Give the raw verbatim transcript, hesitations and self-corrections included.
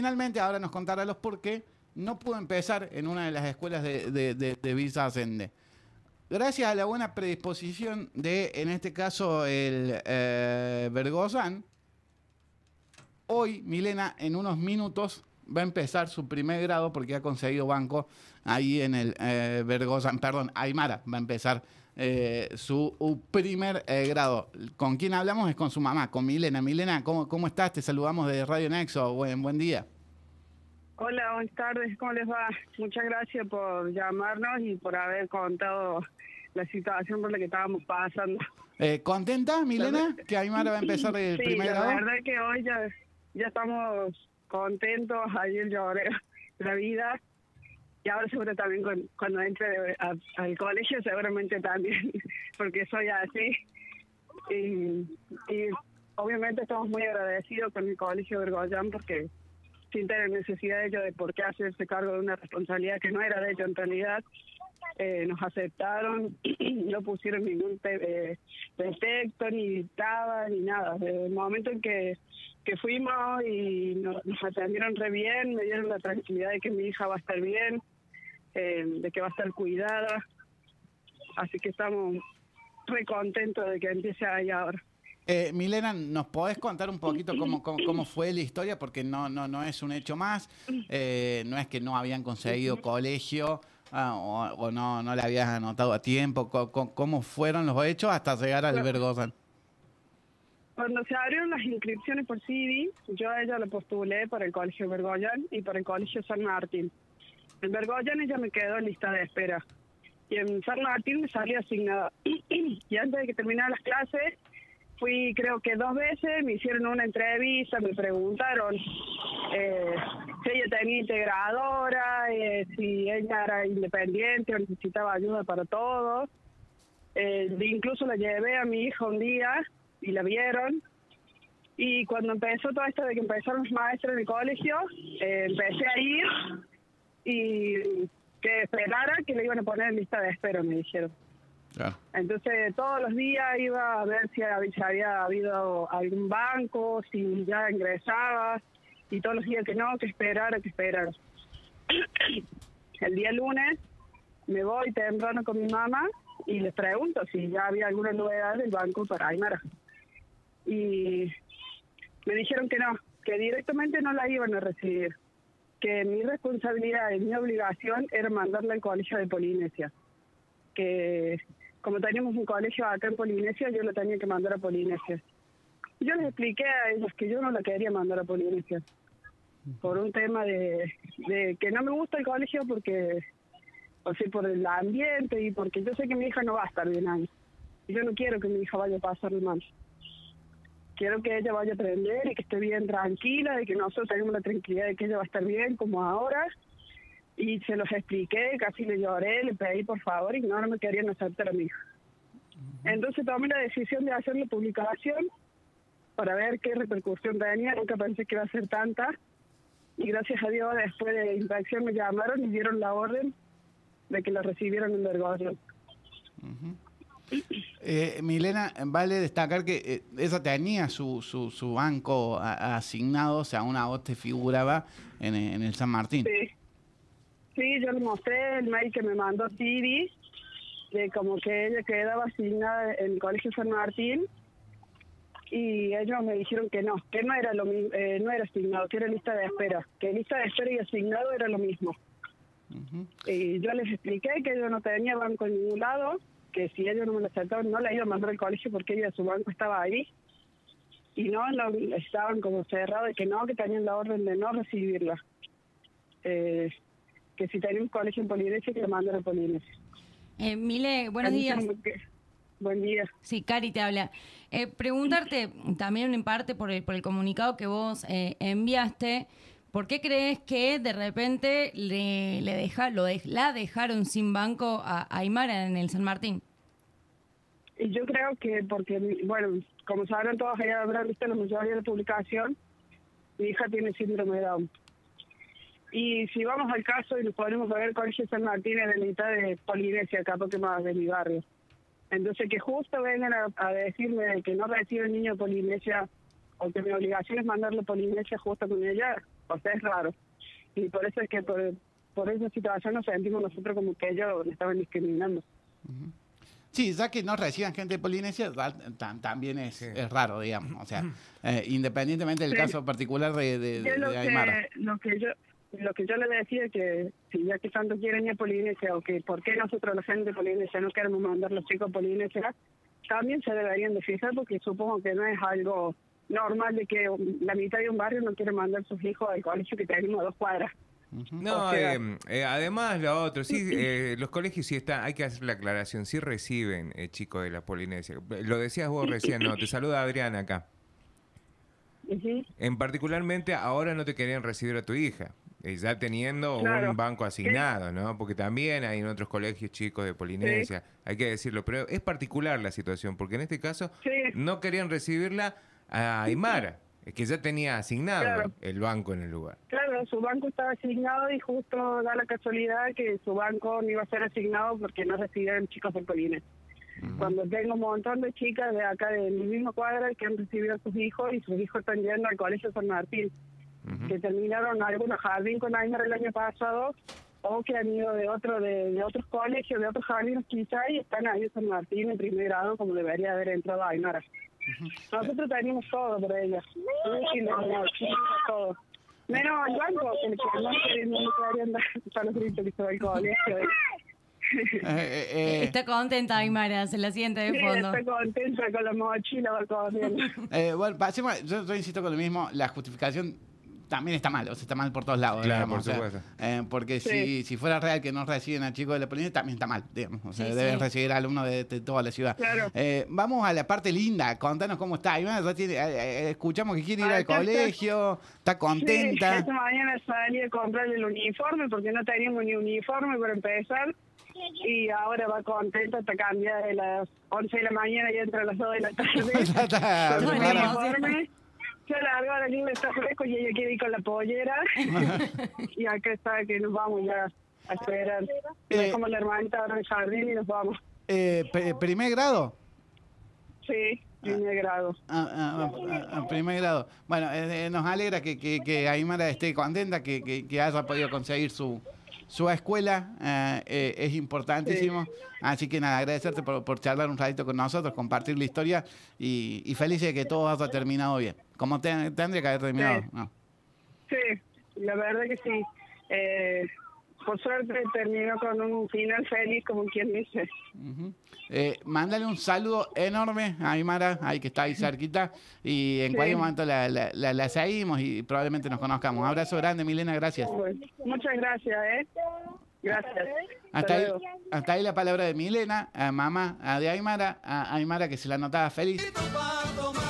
Finalmente, ahora nos contará los por qué no pudo empezar en una de las escuelas de, de, de, de Villa Allende. Gracias a la buena predisposición de, en este caso, el eh, Bergozán, hoy Milena en unos minutos va a empezar su primer grado porque ha conseguido banco ahí en el eh, Bergozán, perdón, Aymara va a empezar eh, su primer eh, grado. ¿Con quién hablamos? Es con su mamá, con Milena. Milena, ¿cómo, cómo estás? Te saludamos de Radio Nexo. Buen, buen día. Hola, buenas tardes, ¿cómo les va? Muchas gracias por llamarnos y por haber contado la situación por la que estábamos pasando. Eh, ¿Contenta, Milena, que Aymara va a empezar el sí, primer la grado? Sí, la verdad que hoy ya, ya estamos contentos. Ayer lloré la vida y ahora seguro también con, cuando entre a, al colegio seguramente también, porque soy así. Y, y obviamente estamos muy agradecidos con el Colegio Bergollán porque sin tener necesidad de ellos de por qué hacerse cargo de una responsabilidad que no era de ellos en realidad, eh, nos aceptaron, no pusieron ningún te, eh, pretexto, ni dictaba, ni nada. Desde el momento en que, que fuimos y nos, nos atendieron re bien, me dieron la tranquilidad de que mi hija va a estar bien, eh, de que va a estar cuidada, así que estamos re contentos de que empiece ahí ahora. Eh, Milena, ¿nos podés contar un poquito cómo, cómo, cómo fue la historia? Porque no, no, no es un hecho más, eh, no es que no habían conseguido colegio ah, o, o no, no le habías anotado a tiempo. ¿Cómo, cómo fueron los hechos hasta llegar al Bergozán? Cuando se abrieron las inscripciones por C I D I, yo a ella la postulé para el Colegio Bergollán y para el Colegio San Martín. En Bergollán ella me quedó en lista de espera y en San Martín me salía asignada. Y antes de que terminara las clases, fui creo que dos veces, me hicieron una entrevista, me preguntaron eh, si ella tenía integradora, eh, si ella era independiente o necesitaba ayuda para todo. Eh, incluso la llevé a mi hija un día y la vieron. Y cuando empezó todo esto de que empezaron los maestros en el colegio, eh, empecé a ir y que esperara que le iban a poner en lista de espera, me dijeron. Claro. Entonces todos los días iba a ver si había, si había habido algún banco, si ya ingresaba, y todos los días que no, que esperara, que esperara. El día lunes me voy temprano con mi mamá y les pregunto si ya había alguna novedad del banco para Aymara. Y me dijeron que no, que directamente no la iban a recibir, que mi responsabilidad y mi obligación era mandarla al colegio de Polinesia, que como teníamos un colegio acá en Polinesia, yo lo tenía que mandar a Polinesia. Yo les expliqué a ellos que yo no la quería mandar a Polinesia, por un tema de, de que no me gusta el colegio, porque, o sea, por el ambiente y porque yo sé que mi hija no va a estar bien ahí. Y yo no quiero que mi hija vaya a pasar mal. Quiero que ella vaya a aprender y que esté bien tranquila, y que nosotros tengamos la tranquilidad de que ella va a estar bien como ahora. Y se los expliqué, casi le lloré, le pedí por favor y no, no me querían aceptar a mi hija. Uh-huh. Entonces tomé la decisión de hacer la publicación para ver qué repercusión tenía. Nunca pensé que iba a ser tanta. Y gracias a Dios, después de inspección me llamaron y dieron la orden de que la recibieran en Bergollán. Uh-huh. Eh, Milena, vale destacar que eh, ella tenía su, su, su banco a, asignado, o sea, una voz te figuraba en, en el San Martín. Sí. Sí, yo le mostré el mail que me mandó Siri, de como que ella quedaba asignada en el Colegio San Martín, y ellos me dijeron que no, que no era lo eh, no era asignado, que era lista de espera, que lista de espera y asignado era lo mismo. Uh-huh. Y yo les expliqué que yo no tenía banco en ningún lado, que si ellos no me lo aceptaban no la iba a mandar al colegio porque ella, su banco estaba ahí, y no, no estaban como cerrados, de que no, que tenían la orden de no recibirla. Eh, que si tenía un colegio en Polinesia, que lo mandan a Polinesia. Eh, Mile, buenos días. Que, buen día. Sí, Cari te habla. Eh, preguntarte también en parte por el, por el comunicado que vos eh, enviaste, ¿por qué crees que de repente le, le deja, lo de, la dejaron sin banco a, a Aymara en el San Martín? Y yo creo que porque, bueno, como sabrán todos, ya habrán visto la mayoría de la publicación, mi hija tiene síndrome de Down. Y si vamos al caso y nos podemos ver, el Colegio San Martín es de la mitad de Polinesia, acá porque más de mi barrio. Entonces que justo vengan a, a decirme de que no recibe el niño de Polinesia, o que mi obligación es mandarlo a Polinesia justo con ella, O sea, es raro. Y por eso es que por, por esa situación nos sentimos nosotros como que ellos le estaban discriminando. Uh-huh. Sí, ya que no reciban gente de Polinesia, también es, sí. es raro, digamos. O sea, eh, independientemente del sí. caso particular de, de, de, lo de Aymara. Que, lo, que yo, lo que yo le decía es que si ya que tanto quieren ir a Polinesia, o que por qué nosotros la gente de Polinesia no queremos mandar a los chicos a Polinesia, también se deberían de fijar, porque supongo que no es algo normal de que la mitad de un barrio no quiere mandar a sus hijos al colegio que tenemos a dos cuadras. No, o sea, eh, eh, además lo otro, sí, eh, los colegios sí están, hay que hacer la aclaración, sí reciben eh, chicos de la Polinesia. Lo decías vos recién, no, te saluda Adriana acá. Uh-huh. En particularmente ahora no te querían recibir a tu hija, eh, ya teniendo claro. un banco asignado, ¿no? Porque también hay en otros colegios chicos de Polinesia, sí. hay que decirlo, pero es particular la situación, porque en este caso sí. no querían recibirla a Aymara. Es que ya tenía asignado claro. el banco en el lugar. Claro, su banco estaba asignado y justo da la casualidad que su banco no iba a ser asignado porque no recibieron chicos de Polinesia. Uh-huh. Cuando tengo un montón de chicas de acá de mi misma cuadra que han recibido a sus hijos y sus hijos están yendo al colegio San Martín, uh-huh. que terminaron algunos jardín con Aymara el año pasado o que han ido de otro de, de otros colegios, de otros jardines quizá y están ahí en San Martín en primer grado como debería haber entrado Aymara. Uh-huh. Nosotros teníamos todo por ella, todo. Menos el banco, que no querían dar para los gritos que se va al colegio. Eh, eh, está contenta Aymara, se la siente de fondo. Sí, está contenta con la mochila, va corriendo. eh, bueno, pasemos, yo, yo insisto con lo mismo, la justificación también está mal, o sea, está mal por todos lados. Claro, digamos, por o sea, supuesto. Eh, porque sí. si, si fuera real que no reciben a chicos de la Polinesia, también está mal, digamos. O sea, sí, deben sí. recibir alumnos de, de toda la ciudad. Claro. Eh, vamos a la parte linda, contanos cómo está. Aymara, ya tiene, eh, escuchamos que quiere ir al colegio, está contenta. Sí, esta mañana salí a comprarle el uniforme porque no teníamos ni uniforme para empezar. Y ahora va contenta, está cambiada de las once de la mañana y entra a las dos de la tarde. Con el uniforme. Yo largo, ahora aquí me está fresco y ella quiere ir con la pollera. Y acá está que nos vamos ya a esperar. Y eh, como la hermanita ahora en el jardín y nos vamos. Eh, ¿Primer grado? Sí, primer ah, grado. Ah, ah, ah, ah, primer grado. Bueno, eh, nos alegra que, que, que Aymara esté contenta, que, que, que haya podido conseguir su... Su escuela eh, eh, es importantísimo, sí. Así que nada, agradecerte por, por charlar un ratito con nosotros, compartir la historia y, y feliz de que todo haya terminado bien, como te, tendría que haber terminado. Sí, ¿no? Sí, la verdad que sí. Eh, por suerte terminó con un final feliz, como quien dice. Uh-huh. Eh, mándale un saludo enorme a Aymara, ahí que está ahí cerquita, y en sí. cualquier momento la, la, la, la seguimos y probablemente nos conozcamos. Abrazo grande, Milena, gracias. Bueno, muchas gracias, ¿eh? Gracias. Hasta ahí, hasta ahí la palabra de Milena, a mamá a de Aymara, a Aymara que se la notaba feliz.